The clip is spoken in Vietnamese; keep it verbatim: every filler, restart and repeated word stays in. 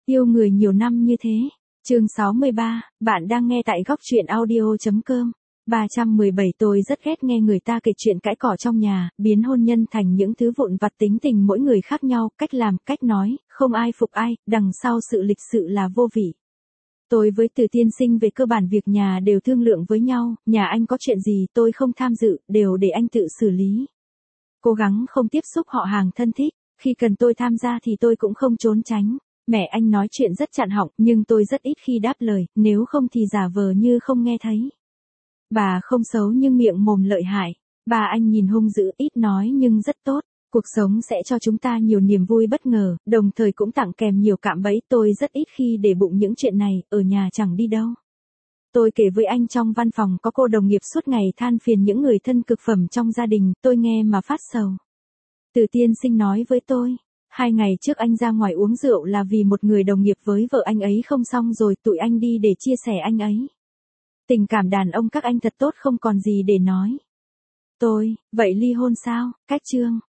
Yêu người nhiều năm như thế. Chương sáu mươi ba, bạn đang nghe tại góc truyện audio chấm com. ba trăm mười bảy Tôi rất ghét nghe người ta kể chuyện cãi cỏ trong nhà, biến hôn nhân thành những thứ vụn vặt tính tình mỗi người khác nhau, cách làm, cách nói, không ai phục ai, đằng sau sự lịch sự là vô vị. Tôi với Từ tiên sinh về cơ bản việc nhà đều thương lượng với nhau, nhà anh có chuyện gì tôi không tham dự, đều để anh tự xử lý. Cố gắng không tiếp xúc họ hàng thân thích, khi cần tôi tham gia thì tôi cũng không trốn tránh. Mẹ anh nói chuyện rất chặn họng, nhưng tôi rất ít khi đáp lời, nếu không thì giả vờ như không nghe thấy. Bà không xấu nhưng miệng mồm lợi hại. Bà anh nhìn hung dữ, ít nói nhưng rất tốt. Cuộc sống sẽ cho chúng ta nhiều niềm vui bất ngờ, đồng thời cũng tặng kèm nhiều cạm bẫy. Tôi rất ít khi để bụng những chuyện này, ở nhà chẳng đi đâu. Tôi kể với anh trong văn phòng có cô đồng nghiệp suốt ngày than phiền những người thân cực phẩm trong gia đình, tôi nghe mà phát sầu. Từ tiên sinh nói với tôi, hai ngày trước anh ra ngoài uống rượu là vì một người đồng nghiệp với vợ anh ấy không xong rồi, tụi anh đi để chia sẻ anh ấy. Tình cảm đàn ông các anh thật tốt không còn gì để nói. Tôi, vậy ly hôn sao? Cách chương.